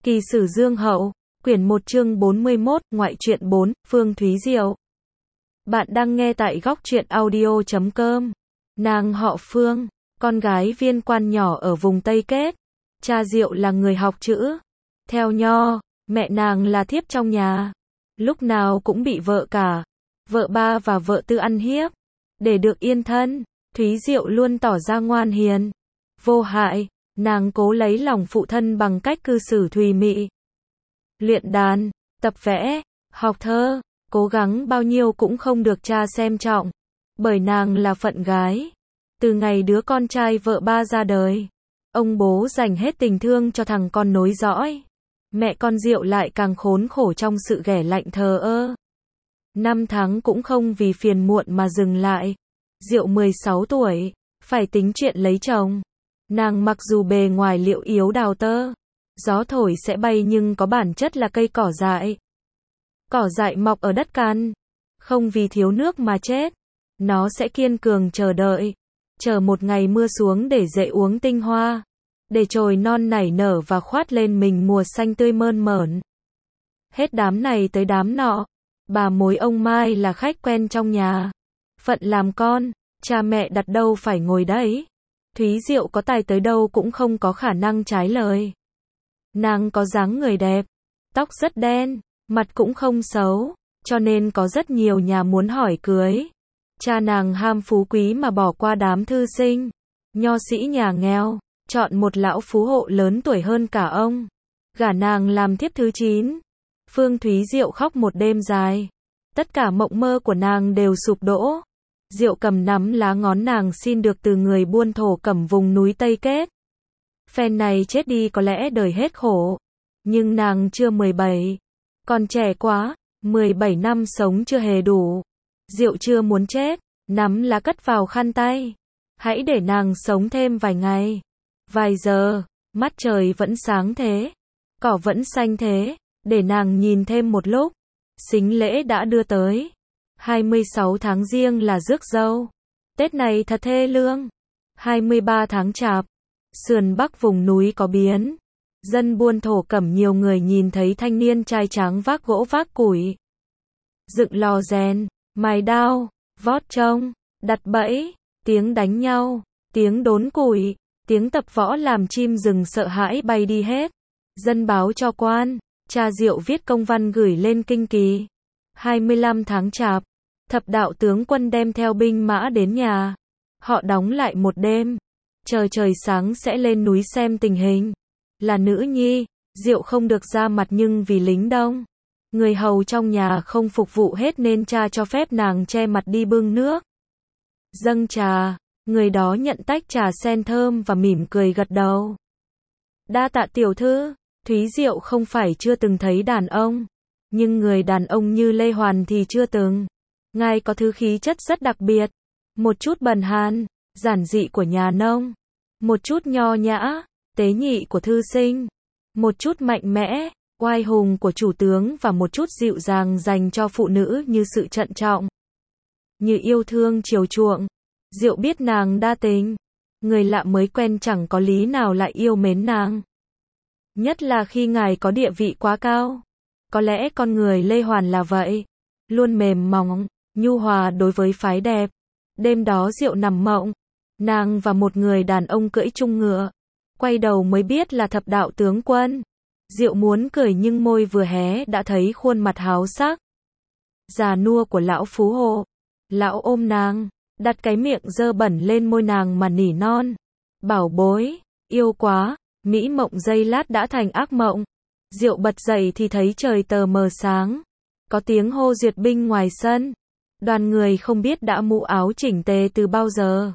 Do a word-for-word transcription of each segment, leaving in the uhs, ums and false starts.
Kỳ sử Dương Hậu, quyển một chương bốn mươi mốt, ngoại truyện bốn, Phương Thúy Diệu. Bạn đang nghe tại góc truyện audio chấm com. Nàng họ Phương, con gái viên quan nhỏ ở vùng Tây Kết. Cha Diệu là người học chữ. Theo nho, mẹ nàng là thiếp trong nhà. Lúc nào cũng bị vợ cả, vợ ba và vợ tư ăn hiếp. Để được yên thân, Thúy Diệu luôn tỏ ra ngoan hiền, vô hại. Nàng cố lấy lòng phụ thân bằng cách cư xử thùy mị, luyện đàn, tập vẽ, học thơ, cố gắng bao nhiêu cũng không được cha xem trọng, bởi nàng là phận gái. Từ ngày đứa con trai vợ ba ra đời, ông bố dành hết tình thương cho thằng con nối dõi. Mẹ con Diệu lại càng khốn khổ trong sự ghẻ lạnh thờ ơ. Năm tháng cũng không vì phiền muộn mà dừng lại. Diệu mười sáu tuổi, phải tính chuyện lấy chồng. Nàng mặc dù bề ngoài liệu yếu đào tơ, gió thổi sẽ bay nhưng có bản chất là cây cỏ dại. Cỏ dại mọc ở đất cằn, không vì thiếu nước mà chết. Nó sẽ kiên cường chờ đợi, chờ một ngày mưa xuống để dậy uống tinh hoa, để chồi non nảy nở và khoát lên mình mùa xanh tươi mơn mởn. Hết đám này tới đám nọ, bà mối ông Mai là khách quen trong nhà. Phận làm con, cha mẹ đặt đâu phải ngồi đấy. Thúy Diệu có tài tới đâu cũng không có khả năng trái lời. Nàng có dáng người đẹp, tóc rất đen, mặt cũng không xấu, cho nên có rất nhiều nhà muốn hỏi cưới. Cha nàng ham phú quý mà bỏ qua đám thư sinh, nho sĩ nhà nghèo, chọn một lão phú hộ lớn tuổi hơn cả ông, gả nàng làm thiếp thứ chín. Phương Thúy Diệu khóc một đêm dài. Tất cả mộng mơ của nàng đều sụp đổ. Diệu cầm nắm lá ngón nàng xin được từ người buôn thổ cẩm vùng núi Tây Kết. Phen này chết đi có lẽ đời hết khổ. Nhưng nàng chưa mười bảy. Còn trẻ quá, mười bảy năm sống chưa hề đủ. Diệu chưa muốn chết, nắm lá cất vào khăn tay. Hãy để nàng sống thêm vài ngày, vài giờ, mắt trời vẫn sáng thế, cỏ vẫn xanh thế, để nàng nhìn thêm một lúc. Sính lễ đã đưa tới. hai mươi sáu tháng Giêng là rước dâu. Tết này thật thê lương. hai mươi ba tháng Chạp, sườn Bắc vùng núi có biến. Dân buôn thổ cẩm nhiều người nhìn thấy thanh niên trai tráng vác gỗ vác củi, dựng lò rèn, mài đao, vót trông, đặt bẫy, tiếng đánh nhau, tiếng đốn củi, tiếng tập võ làm chim rừng sợ hãi bay đi hết. Dân báo cho quan, cha Diệu viết công văn gửi lên Kinh Kỳ. hai mươi lăm tháng Chạp, thập đạo tướng quân đem theo binh mã đến nhà. Họ đóng lại một đêm, chờ trời sáng sẽ lên núi xem tình hình. Là nữ nhi, Diệu không được ra mặt nhưng vì lính đông, người hầu trong nhà không phục vụ hết nên cha cho phép nàng che mặt đi bưng nước, dâng trà. Người đó nhận tách trà sen thơm và mỉm cười gật đầu. Đa tạ tiểu thư. Thúy Diệu không phải chưa từng thấy đàn ông, nhưng người đàn ông như Lê Hoàn thì chưa từng. Ngài có thứ khí chất rất đặc biệt, một chút bần hàn, giản dị của nhà nông, một chút nho nhã, tế nhị của thư sinh, một chút mạnh mẽ, oai hùng của chủ tướng và một chút dịu dàng dành cho phụ nữ như sự trân trọng, như yêu thương chiều chuộng. Diệu biết nàng đa tình, người lạ mới quen chẳng có lý nào lại yêu mến nàng. Nhất là khi ngài có địa vị quá cao. Có lẽ con người Lê Hoàn là vậy, luôn mềm mỏng, nhu hòa đối với phái đẹp. Đêm đó Diệu nằm mộng, nàng và một người đàn ông cưỡi chung ngựa, quay đầu mới biết là thập đạo tướng quân. Diệu muốn cười nhưng môi vừa hé đã thấy khuôn mặt háo sắc, già nua của lão phú hộ. Lão ôm nàng, đặt cái miệng dơ bẩn lên môi nàng mà nỉ non. Bảo bối, yêu quá. Mỹ mộng giây lát đã thành ác mộng. Diệu bật dậy thì thấy trời tờ mờ sáng. Có tiếng hô duyệt binh ngoài sân. Đoàn người không biết đã mũ áo chỉnh tề từ bao giờ.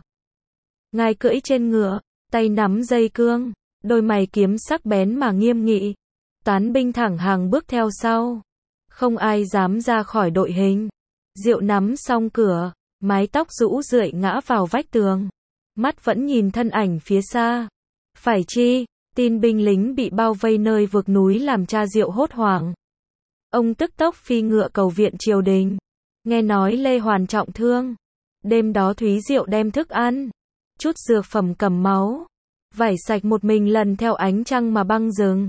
Ngài cưỡi trên ngựa, tay nắm dây cương, đôi mày kiếm sắc bén mà nghiêm nghị. Toán binh thẳng hàng bước theo sau. Không ai dám ra khỏi đội hình. Diệu nắm xong cửa, mái tóc rũ rượi ngã vào vách tường. Mắt vẫn nhìn thân ảnh phía xa. Phải chi? Tin binh lính bị bao vây nơi vực núi làm cha Diệu hốt hoảng. Ông tức tốc phi ngựa cầu viện triều đình. Nghe nói Lê Hoàn trọng thương. Đêm đó Thúy Diệu đem thức ăn, chút dược phẩm cầm máu, vải sạch một mình lần theo ánh trăng mà băng rừng.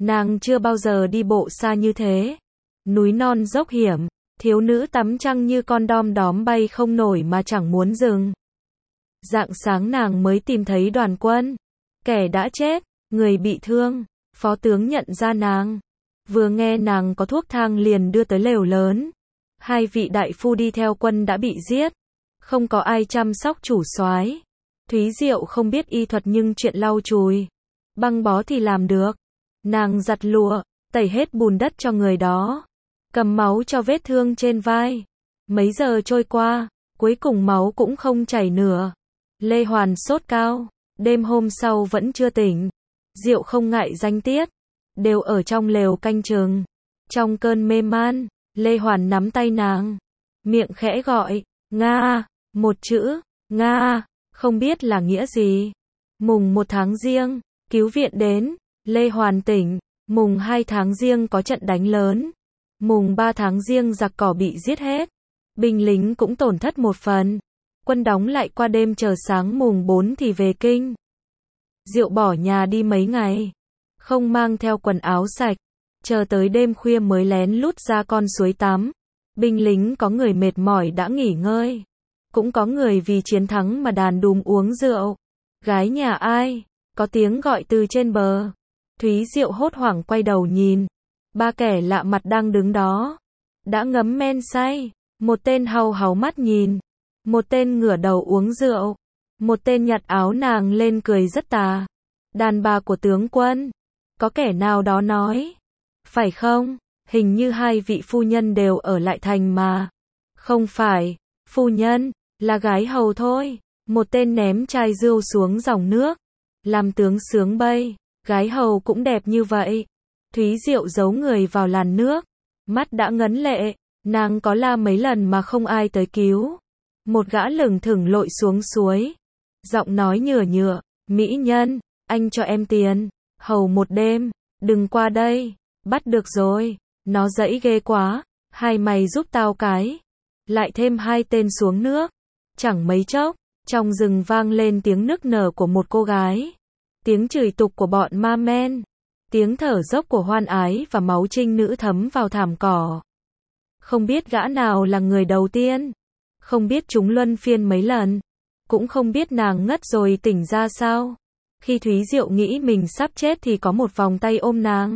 Nàng chưa bao giờ đi bộ xa như thế. Núi non dốc hiểm, thiếu nữ tắm trăng như con đom đóm bay không nổi mà chẳng muốn dừng. Rạng sáng nàng mới tìm thấy Đoàn Quân. Kẻ đã chết, người bị thương. Phó tướng nhận ra nàng. Vừa nghe nàng có thuốc thang liền đưa tới lều lớn. Hai vị đại phu đi theo quân đã bị giết. Không có ai chăm sóc chủ soái. Thúy Diệu không biết y thuật nhưng chuyện lau chùi, băng bó thì làm được. Nàng giặt lụa, tẩy hết bùn đất cho người đó. Cầm máu cho vết thương trên vai. Mấy giờ trôi qua, cuối cùng máu cũng không chảy nửa. Lê Hoàn sốt cao, đêm hôm sau vẫn chưa tỉnh. Diệu không ngại danh tiết, đều ở trong lều canh chừng. Trong cơn mê man, Lê Hoàn nắm tay nàng, miệng khẽ gọi, Nga, một chữ, Nga, không biết là nghĩa gì. Mùng một tháng Giêng, cứu viện đến, Lê Hoàn tỉnh. Mùng hai tháng Giêng có trận đánh lớn. Mùng ba tháng Giêng giặc cỏ bị giết hết. Binh lính cũng tổn thất một phần. Quân đóng lại qua đêm chờ sáng mùng bốn thì về kinh. Diệu bỏ nhà đi mấy ngày, không mang theo quần áo sạch, chờ tới đêm khuya mới lén lút ra con suối tắm. Binh lính có người mệt mỏi đã nghỉ ngơi, cũng có người vì chiến thắng mà đàn đúm uống rượu. Gái nhà ai? Có tiếng gọi từ trên bờ. Thúy Diệu hốt hoảng quay đầu nhìn, ba kẻ lạ mặt đang đứng đó, đã ngấm men say. Một tên hau háu mắt nhìn, một tên ngửa đầu uống rượu, một tên nhặt áo nàng lên cười rất tà. Đàn bà của tướng quân. Có kẻ nào đó nói, phải không, hình như hai vị phu nhân đều ở lại thành mà. Không phải, phu nhân, là gái hầu thôi. Một tên ném chai rượu xuống dòng nước, làm tướng sướng bay. Gái hầu cũng đẹp như vậy. Thúy Diệu giấu người vào làn nước, mắt đã ngấn lệ. Nàng có la mấy lần mà không ai tới cứu. Một gã lửng thửng lội xuống suối, giọng nói nhựa nhựa, mỹ nhân, anh cho em tiền, hầu một đêm, đừng qua đây. Bắt được rồi, nó dẫy ghê quá, hai mày giúp tao cái. Lại thêm hai tên xuống nước. Chẳng mấy chốc, trong rừng vang lên tiếng nức nở của một cô gái, tiếng chửi tục của bọn ma men, tiếng thở dốc của hoan ái và máu trinh nữ thấm vào thảm cỏ. Không biết gã nào là người đầu tiên, không biết chúng luân phiên mấy lần, cũng không biết nàng ngất rồi tỉnh ra sao. Khi Thúy Diệu nghĩ mình sắp chết thì có một vòng tay ôm nàng.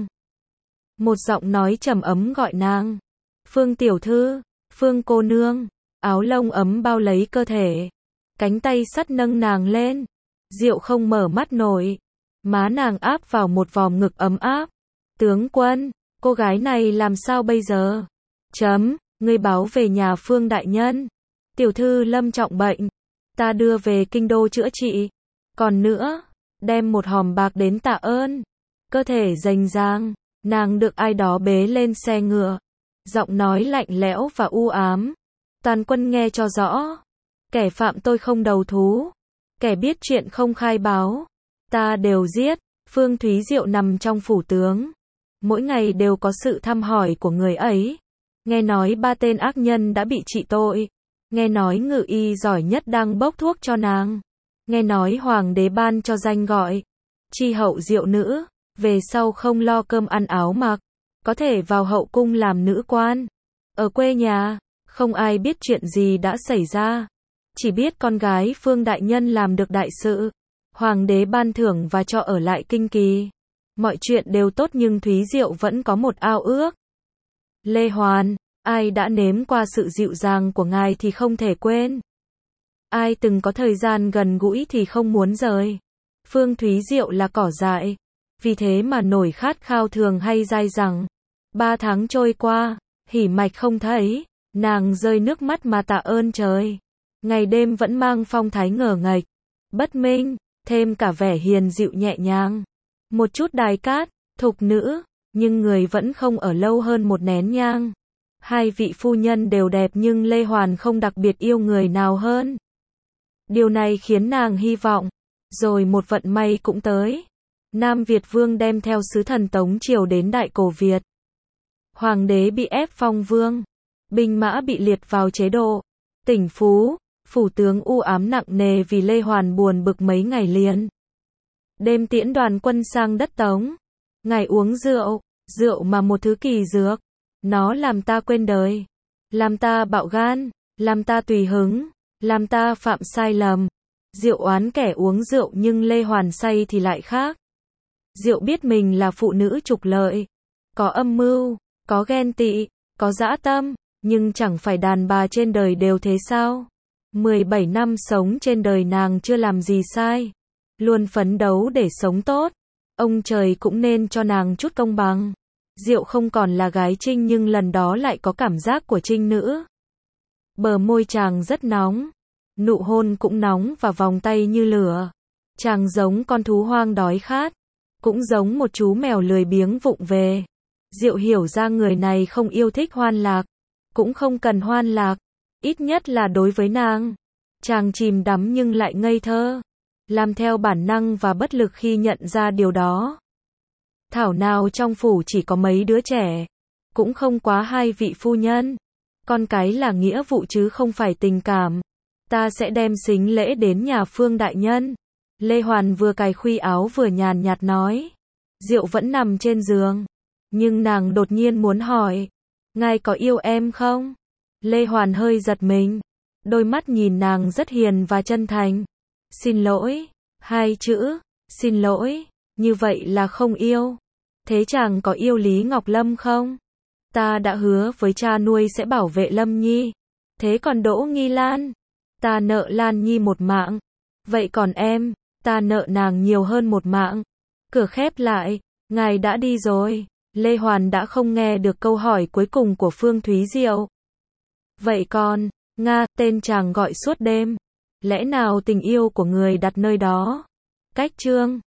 Một giọng nói trầm ấm gọi nàng. Phương tiểu thư, Phương cô nương. Áo lông ấm bao lấy cơ thể. Cánh tay sắt nâng nàng lên. Diệu không mở mắt nổi. Má nàng áp vào một vòng ngực ấm áp. Tướng quân, cô gái này làm sao bây giờ? Chấm, ngươi báo về nhà Phương đại nhân. Tiểu thư lâm trọng bệnh. Ta đưa về kinh đô chữa trị. Còn nữa, đem một hòm bạc đến tạ ơn. Cơ thể rành rang, nàng được ai đó bế lên xe ngựa. Giọng nói lạnh lẽo và u ám. Toàn quân nghe cho rõ. Kẻ phạm tôi không đầu thú, kẻ biết chuyện không khai báo, ta đều giết. Phương Thúy Diệu nằm trong phủ tướng. Mỗi ngày đều có sự thăm hỏi của người ấy. Nghe nói ba tên ác nhân đã bị trị tội. Nghe nói ngự y giỏi nhất đang bốc thuốc cho nàng. Nghe nói hoàng đế ban cho danh gọi tri hậu diệu nữ. Về sau không lo cơm ăn áo mặc, có thể vào hậu cung làm nữ quan. Ở quê nhà, không ai biết chuyện gì đã xảy ra. Chỉ biết con gái Phương đại nhân làm được đại sự. Hoàng đế ban thưởng và cho ở lại kinh kỳ. Mọi chuyện đều tốt nhưng Thúy Diệu vẫn có một ao ước. Lê Hoàn, ai đã nếm qua sự dịu dàng của ngài thì không thể quên. Ai từng có thời gian gần gũi thì không muốn rời. Phương Thúy Diệu là cỏ dại. Vì thế mà nổi khát khao thường hay dai dẳng. Ba tháng trôi qua, hỉ mạch không thấy. Nàng rơi nước mắt mà tạ ơn trời. Ngày đêm vẫn mang phong thái ngờ nghệch, bất minh, thêm cả vẻ hiền dịu nhẹ nhàng. Một chút đài cát, thục nữ, nhưng người vẫn không ở lâu hơn một nén nhang. Hai vị phu nhân đều đẹp nhưng Lê Hoàn không đặc biệt yêu người nào hơn. Điều này khiến nàng hy vọng. Rồi một vận may cũng tới. Nam Việt Vương đem theo sứ thần Tống Triều đến Đại Cổ Việt. Hoàng đế bị ép phong vương. Binh mã bị liệt vào chế độ. Tỉnh Phú, phủ tướng u ám nặng nề vì Lê Hoàn buồn bực mấy ngày liền. Đêm tiễn đoàn quân sang đất Tống. Ngài uống rượu, rượu mà một thứ kỳ dược. Nó làm ta quên đời, làm ta bạo gan, làm ta tùy hứng, làm ta phạm sai lầm. Diệu oán kẻ uống rượu nhưng Lê Hoàn say thì lại khác. Diệu biết mình là phụ nữ trục lợi, có âm mưu, có ghen tị, có dã tâm, nhưng chẳng phải đàn bà trên đời đều thế sao? mười bảy năm sống trên đời nàng chưa làm gì sai, luôn phấn đấu để sống tốt. Ông trời cũng nên cho nàng chút công bằng. Diệu không còn là gái trinh nhưng lần đó lại có cảm giác của trinh nữ. Bờ môi chàng rất nóng, nụ hôn cũng nóng và vòng tay như lửa. Chàng giống con thú hoang đói khát, cũng giống một chú mèo lười biếng vụng về. Diệu hiểu ra người này không yêu thích hoan lạc, cũng không cần hoan lạc, ít nhất là đối với nàng. Chàng chìm đắm nhưng lại ngây thơ, làm theo bản năng và bất lực khi nhận ra điều đó. Thảo nào trong phủ chỉ có mấy đứa trẻ, cũng không quá hai vị phu nhân. Con cái là nghĩa vụ chứ không phải tình cảm. Ta sẽ đem sính lễ đến nhà Phương đại nhân. Lê Hoàn vừa cài khuy áo vừa nhàn nhạt nói. Diệu vẫn nằm trên giường, nhưng nàng đột nhiên muốn hỏi, ngài có yêu em không? Lê Hoàn hơi giật mình, đôi mắt nhìn nàng rất hiền và chân thành. Xin lỗi, hai chữ, xin lỗi, như vậy là không yêu. Thế chàng có yêu Lý Ngọc Lâm không? Ta đã hứa với cha nuôi sẽ bảo vệ Lâm Nhi. Thế còn Đỗ Nghi Lan? Ta nợ Lan Nhi một mạng. Vậy còn em, ta nợ nàng nhiều hơn một mạng. Cửa khép lại, ngài đã đi rồi. Lê Hoàn đã không nghe được câu hỏi cuối cùng của Phương Thúy Diệu. Vậy còn, Nga, tên chàng gọi suốt đêm. Lẽ nào tình yêu của người đặt nơi đó? Cách chương